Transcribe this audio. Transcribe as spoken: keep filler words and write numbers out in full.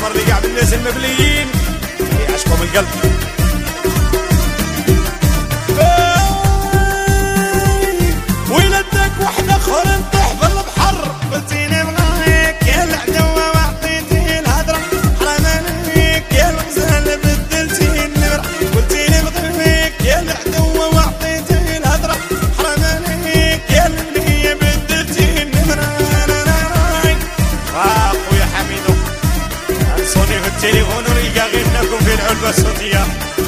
احمر لقاع بالناس المبليين اللي يعشقوا من القلب. ويلدك وحده اخر نطيح في البحر. قلتيني بغاك يا العدوة وعطيتي الهدرة، حرام عليك يا الغزال بدلتي النمرة. قلتيني بغاك يا العدوة وعطيتي الهدرة، حرام عليك يا البنية بدلتي النمرة. اه خويا حميدو انصوني في التليفون ونلقى غير انكم في العلبة الصوتية.